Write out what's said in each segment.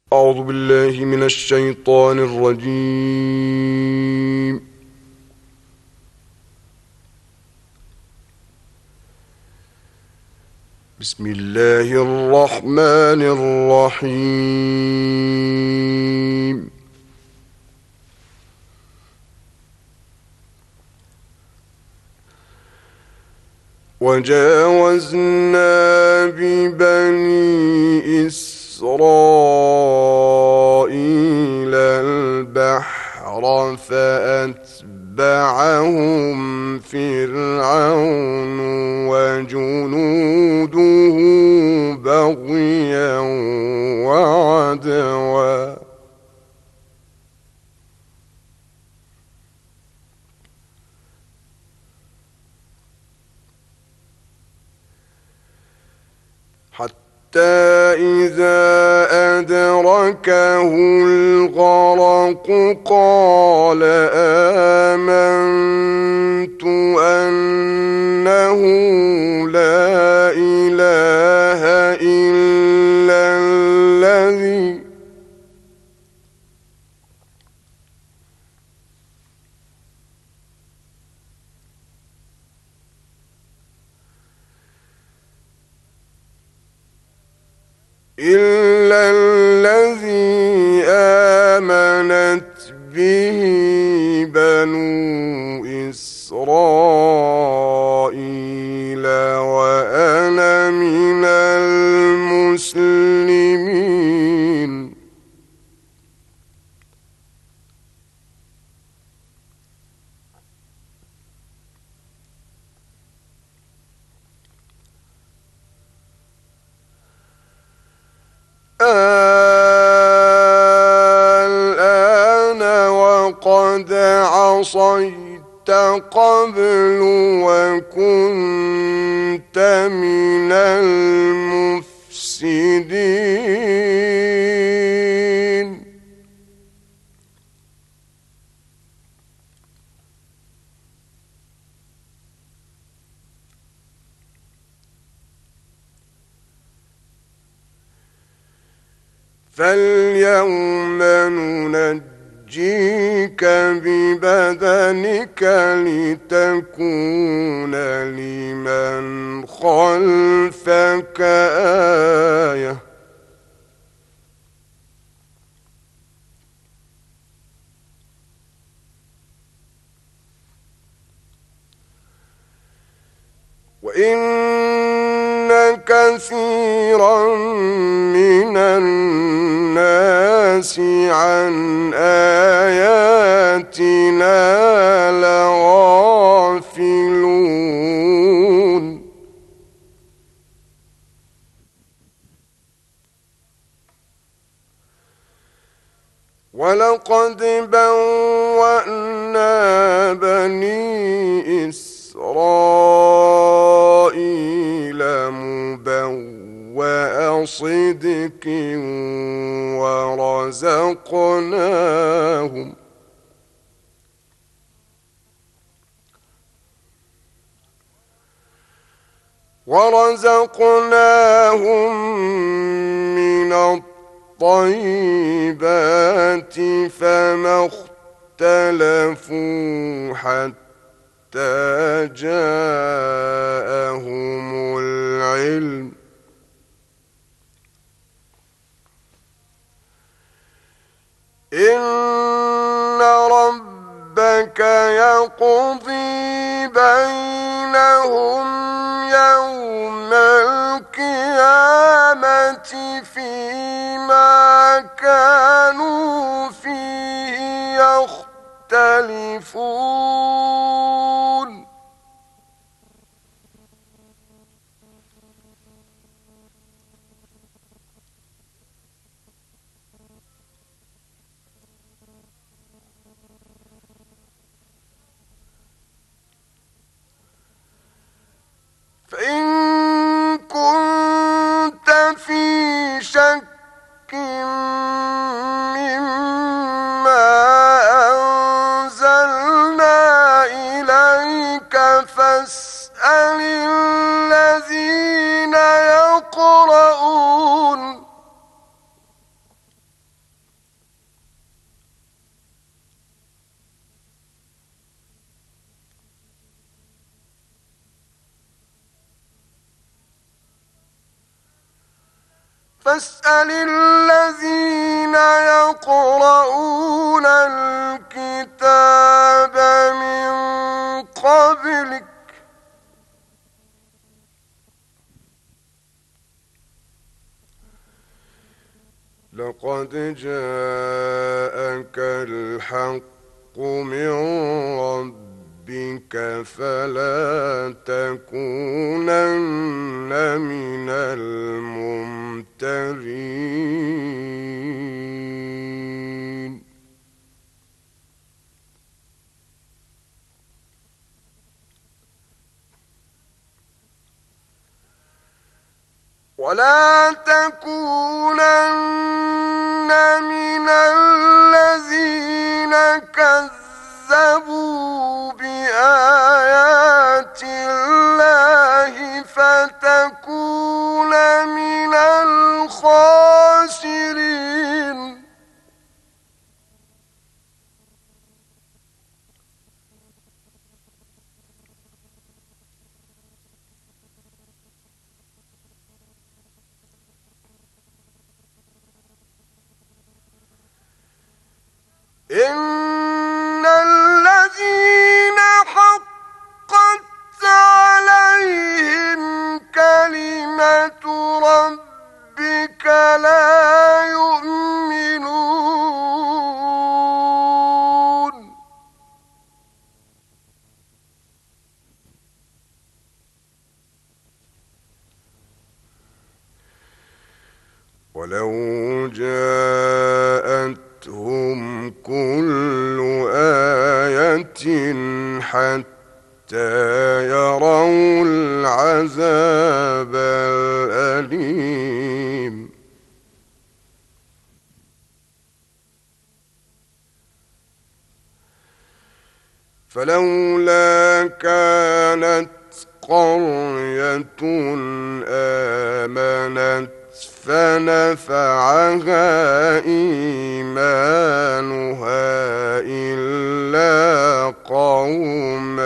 أعوذ بالله من الشيطان الرجيم. بسم الله الرحمن الرحيم. وجاوزنا ببني إسرائيل البحر فأتبعهم فرعون وجنوده بغيا وعدوا حتى إذا أدركه الغرق قال آمنت أنه لا إله إلا الذي آمنت به بنو إسرائيل وأنا من المسلمين. الآن وقد عصيت قبل وكنت من المفسدين. فاليوم ننجيك ببدنك لتكون لمن خلفك آية وإن كثيرا من الناس عن آياتنا لغافلون. ولقد بوأنا بني إسرائيل مبوأ صدق ورزقناهم من الطيبات فما اختلفوا حتى جاءهم العلم إن ربك يقضي بينهم يوم القيامة فيما كانوا فيه يختلفون. فإن كنت في شك مما أنزلنا فاسأل الذين يقرؤون الكتاب من قبلك لقد جاءك الحق من ربك فلا تكونن من الممترين ولا تكونن من الذين كذبوا بآيات الله فتكون من الخاسرين إن الذين حقت عليهم كلمة ربك لا يؤمنون ولو جاءتهم كل آية حتى يروا العذاب الأليم فلولا كانت قرية آمنت فنفعها إيمانها إلا قوم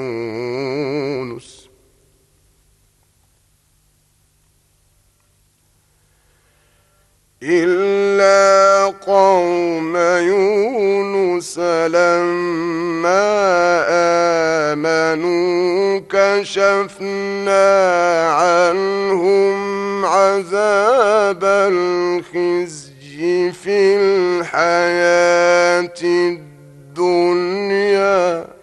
يونس لما آمنوا كشفنا عنهم عذاب الخزي في الحياة الدنيا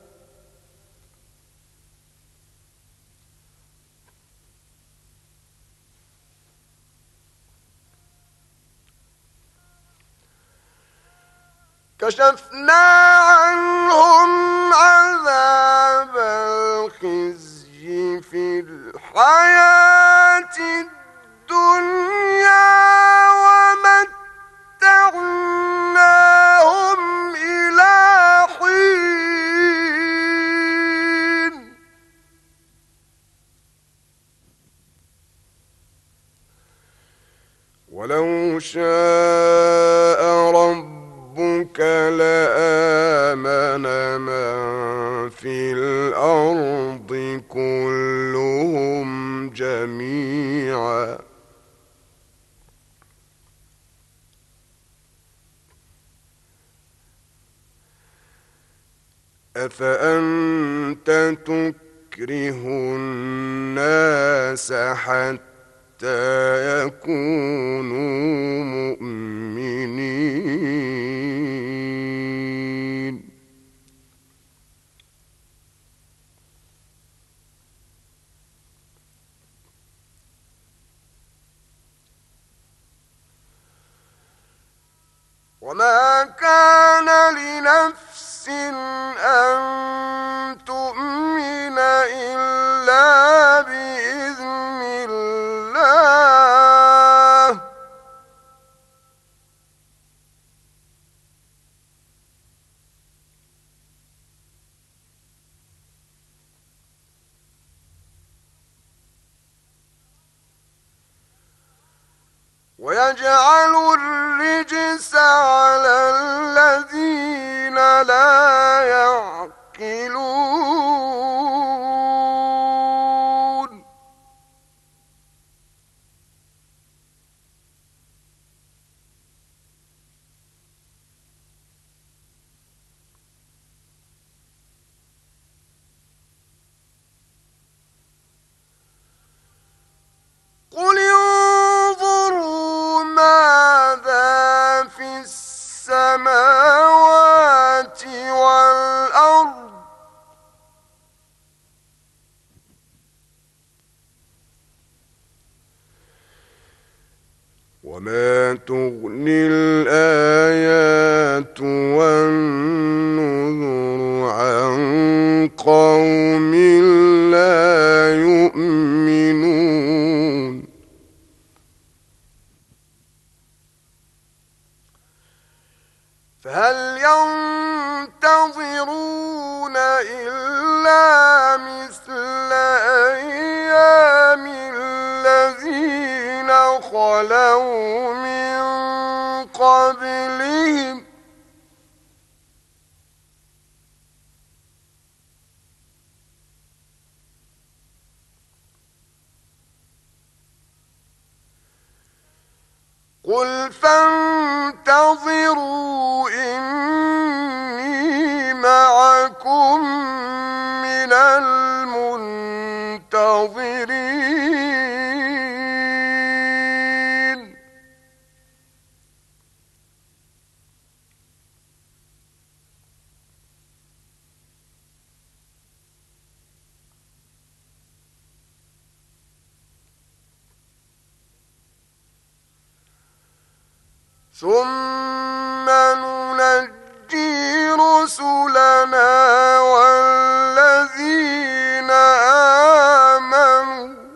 كشفنا عنهم عذاب الخزي في الحياة الدنيا ومتعناهم إلى حين ولو شاء ربك لآمن من في الأرض كلهم جميعا أفأنت تكره الناس حتى يكونوا مؤمنين وما كان لنفس أن تؤمن إلا بإذن الله ويجعل الرجس على الذين لا يعقلون وما تغني الآيات والنذر عن قوم لا يؤمنون فهل ينتظرون إلا مثل أيام الذين خلوا من قبلهم قل فانتظروا إني معكم من المنتظرين ثم ننجي رسلنا والذين آمنوا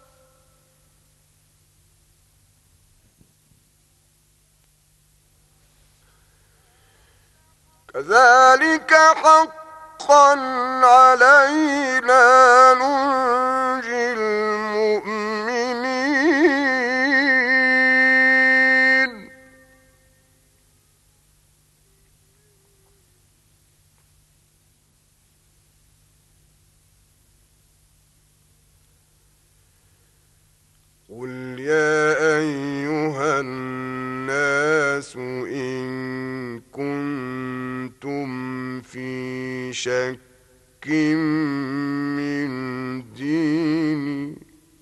كذلك حقا علينا ننجي المؤمنين قل يا أيها الناس إن كنتم في شك من ديني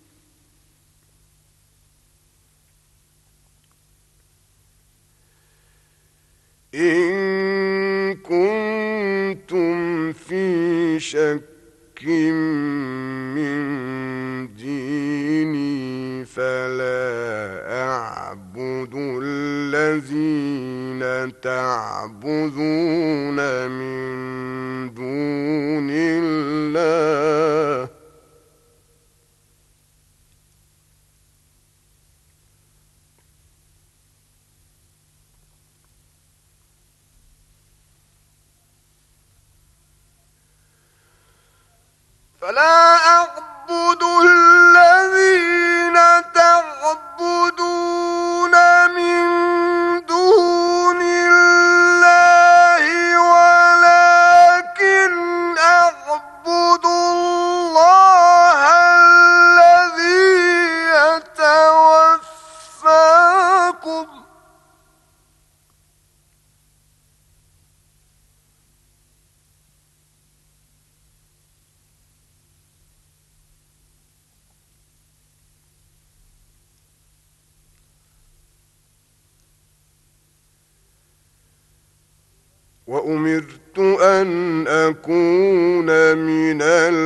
إن كنتم في شك من ديني فلا أعبد الذين تعبدون من دون الله فلا أعبد الذين تعبدون من دون الله ولكن أعبد الله الذي يتوفاكم وأمرت أن أكون من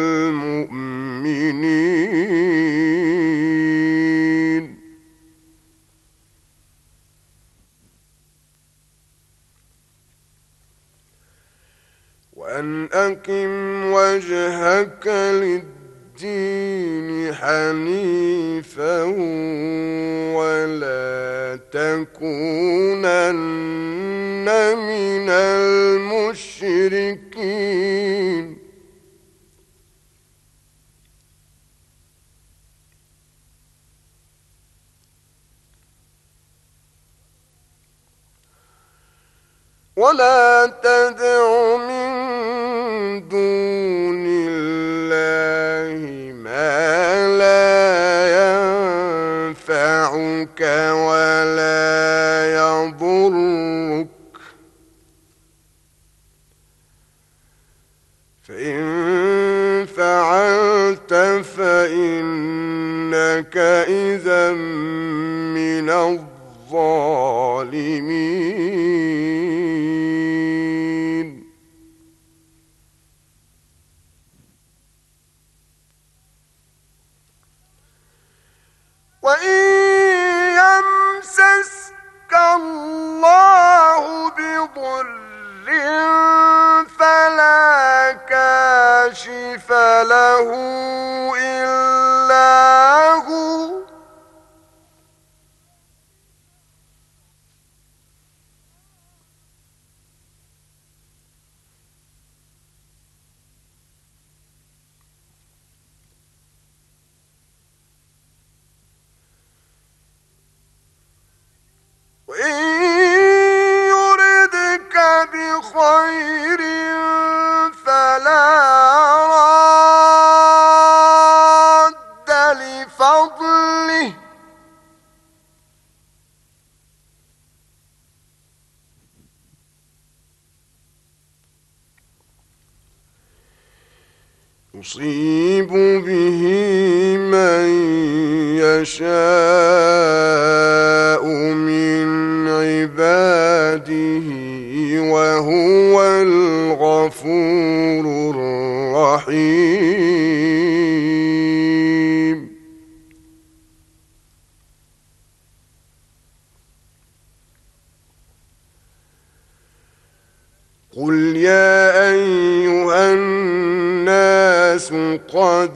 المؤمنين وأن أقم وجهك للدين حنيفا ولا تكونن من المشركين ولا تدع من دون الله ما لا ينفعك ولا يضرك فإن فعلت فإنك إذا من الظالمين وإن يمسك ضر فلا كاشف له إلا هو وإن يردك بخير فلا راد لفضله يصيب به من يشاء من عباده وهو الغفور الرحيم قل يا أيها الناس قد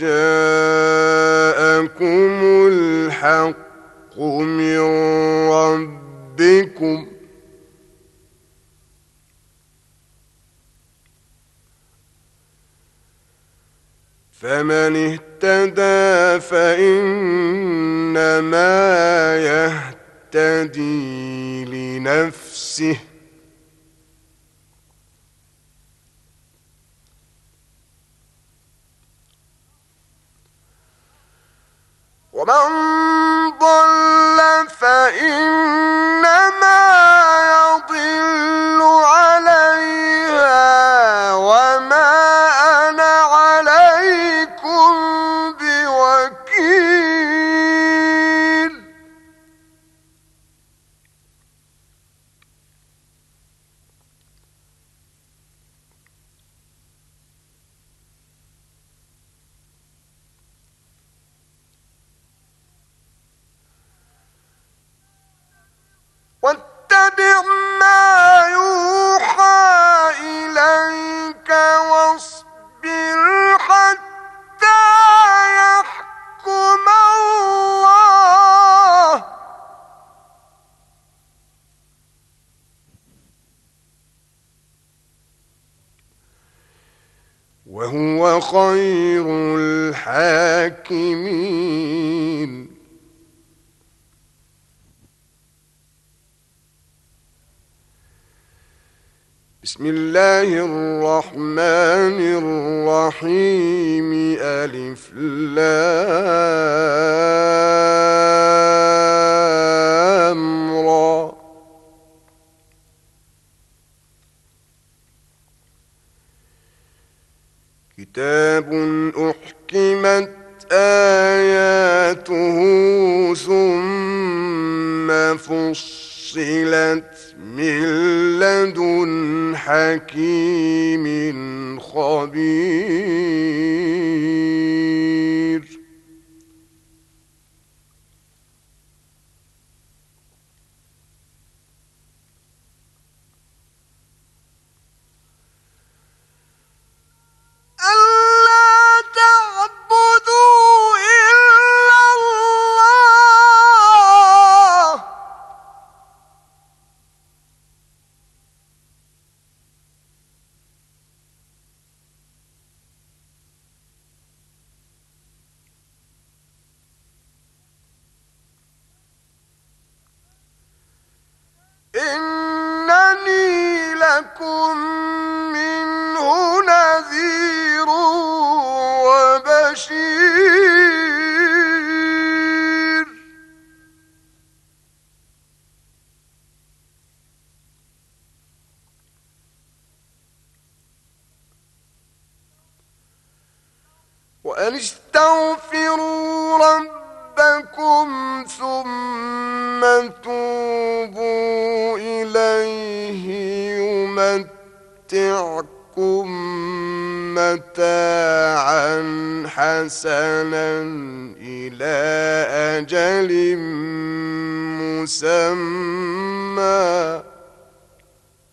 جاءكم الحق من ربكم فمن اهتدى فإنما يهتدي لنفسه ومن ضل فإنما يضل عليها وما أنا عليكم بوكيل واتبع ما يوحى إليك واصبر حتى يحكم الله وهو خير الحاكمين بسم الله الرحمن الرحيم ألف لام را كتاب أحكمت آياته ثم فصلت من لدن حكيم خبير ألا تعبدوا إلا الله إنني لكم منه نذير وبشير وأن استغفروا ربكم ثم توبوا إليه يمتعكم متاعا حسنا إلى أجل مسمى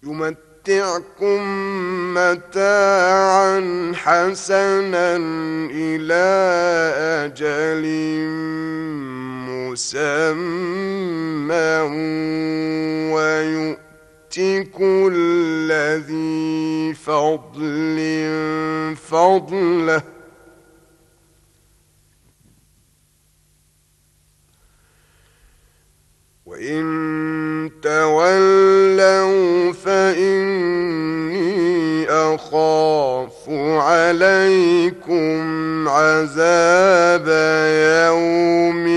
يمتعكم متاعا حسنا إلى أجل مسمى ويؤت كل ذي فضل فضله وإن تولوا فإني أخاف عليكم عذاب يوم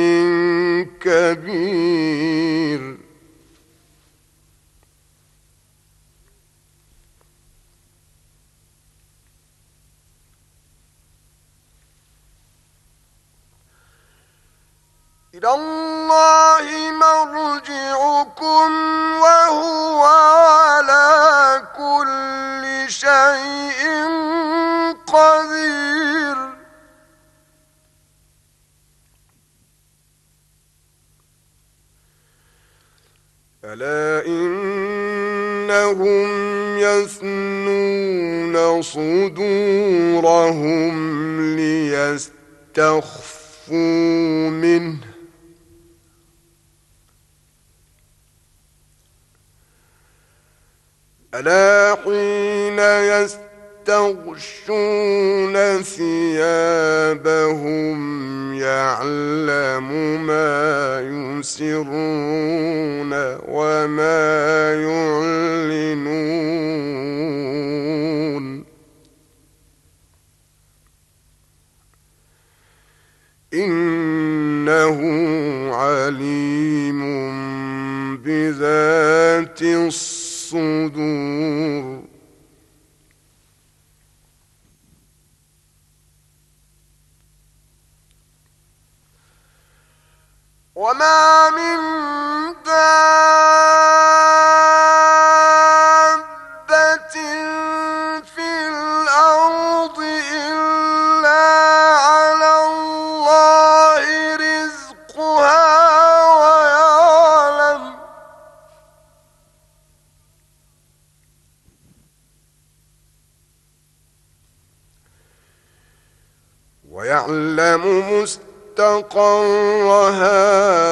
كبير إلى الله مرجعكم وهو على كل شيء قدير ألا إنهم يثنون صدورهم ليستخفوا منه ألا حين يستغشون ثيابهم يعلم ما يسرون وما يعلنون إنه عليم بذات الصدور وما من دابة في الأرض إلا على الله رزقها ويعلم مستقرها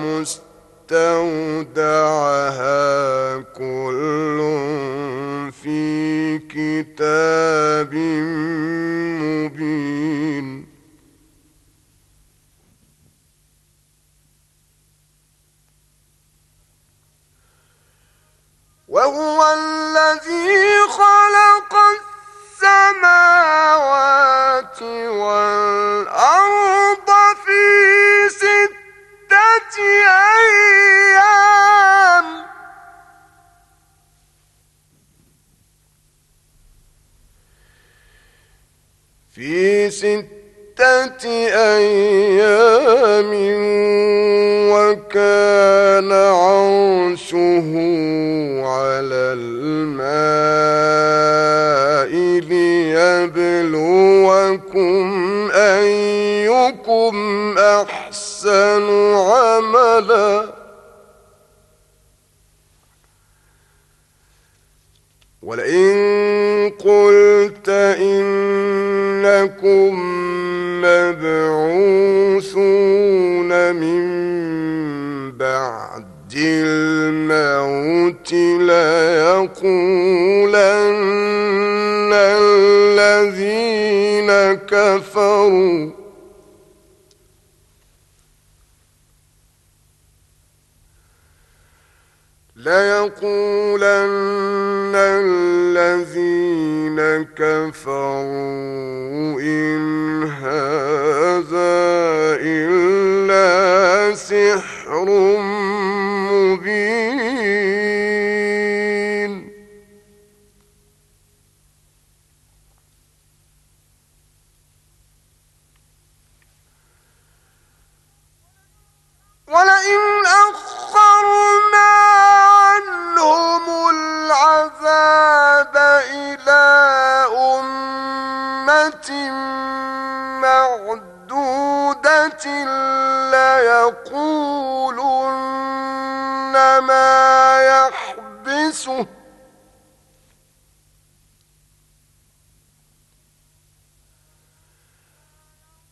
ومستودعها كل في كتاب مبين وهو الذي خلق السماوات والأرض في 6 أيام وكان عرشه على الماء ليبلوكم أيكم أحسن عملا ولئن قلت إنكم مبعوثون من بعد الموت ليقولن الذين كفروا إن هذا إلا سحر مبين ولئن أخرنا عنهم العذاب إلى أمة معدودة ليقولن ما يحبسه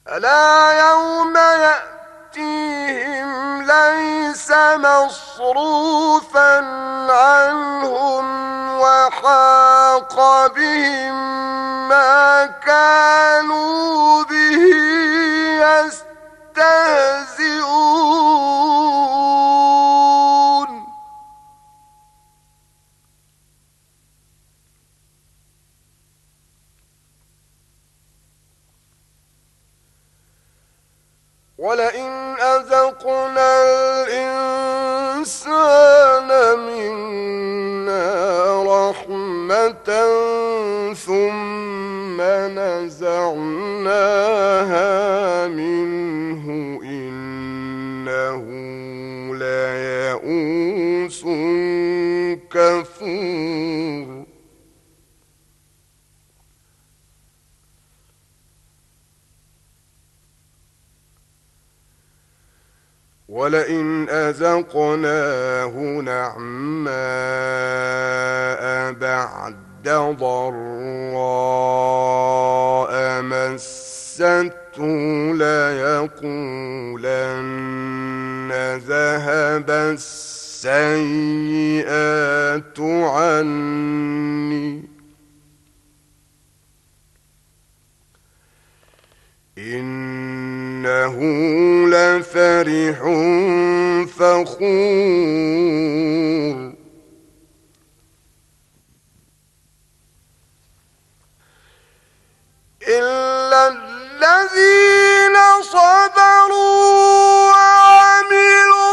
ألا يوم يأتيهم ليس مصروفا عنهم وحاق بهم ما كانوا به يستهزئون ولئن أذقنا الإنسان منا رحمة ثم نزعناها منه إنه ليئوس كفور ولئن أذقناه نعماء بعد ضراء مسته ليقولن ذهب السيئات عني إنه لفرح فخور إلا الذين صبروا وعملوا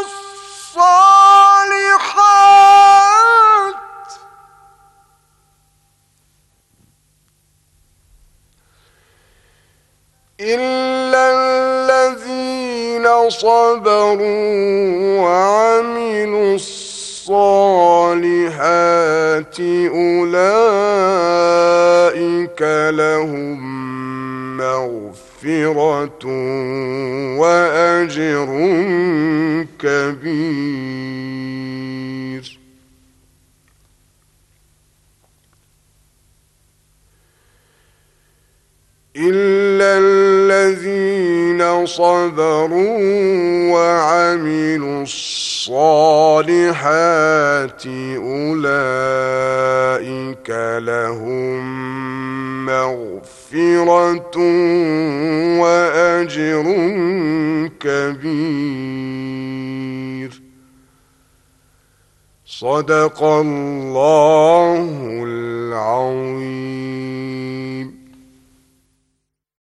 الصالحات إلا الذين صبروا وعملوا الصالحات أولئك لهم مغفرة وأجر كبير إلا الذين صبروا وعملوا الصالحات أولئك لهم مغفرة وأجر كبير صدق الله العظيم.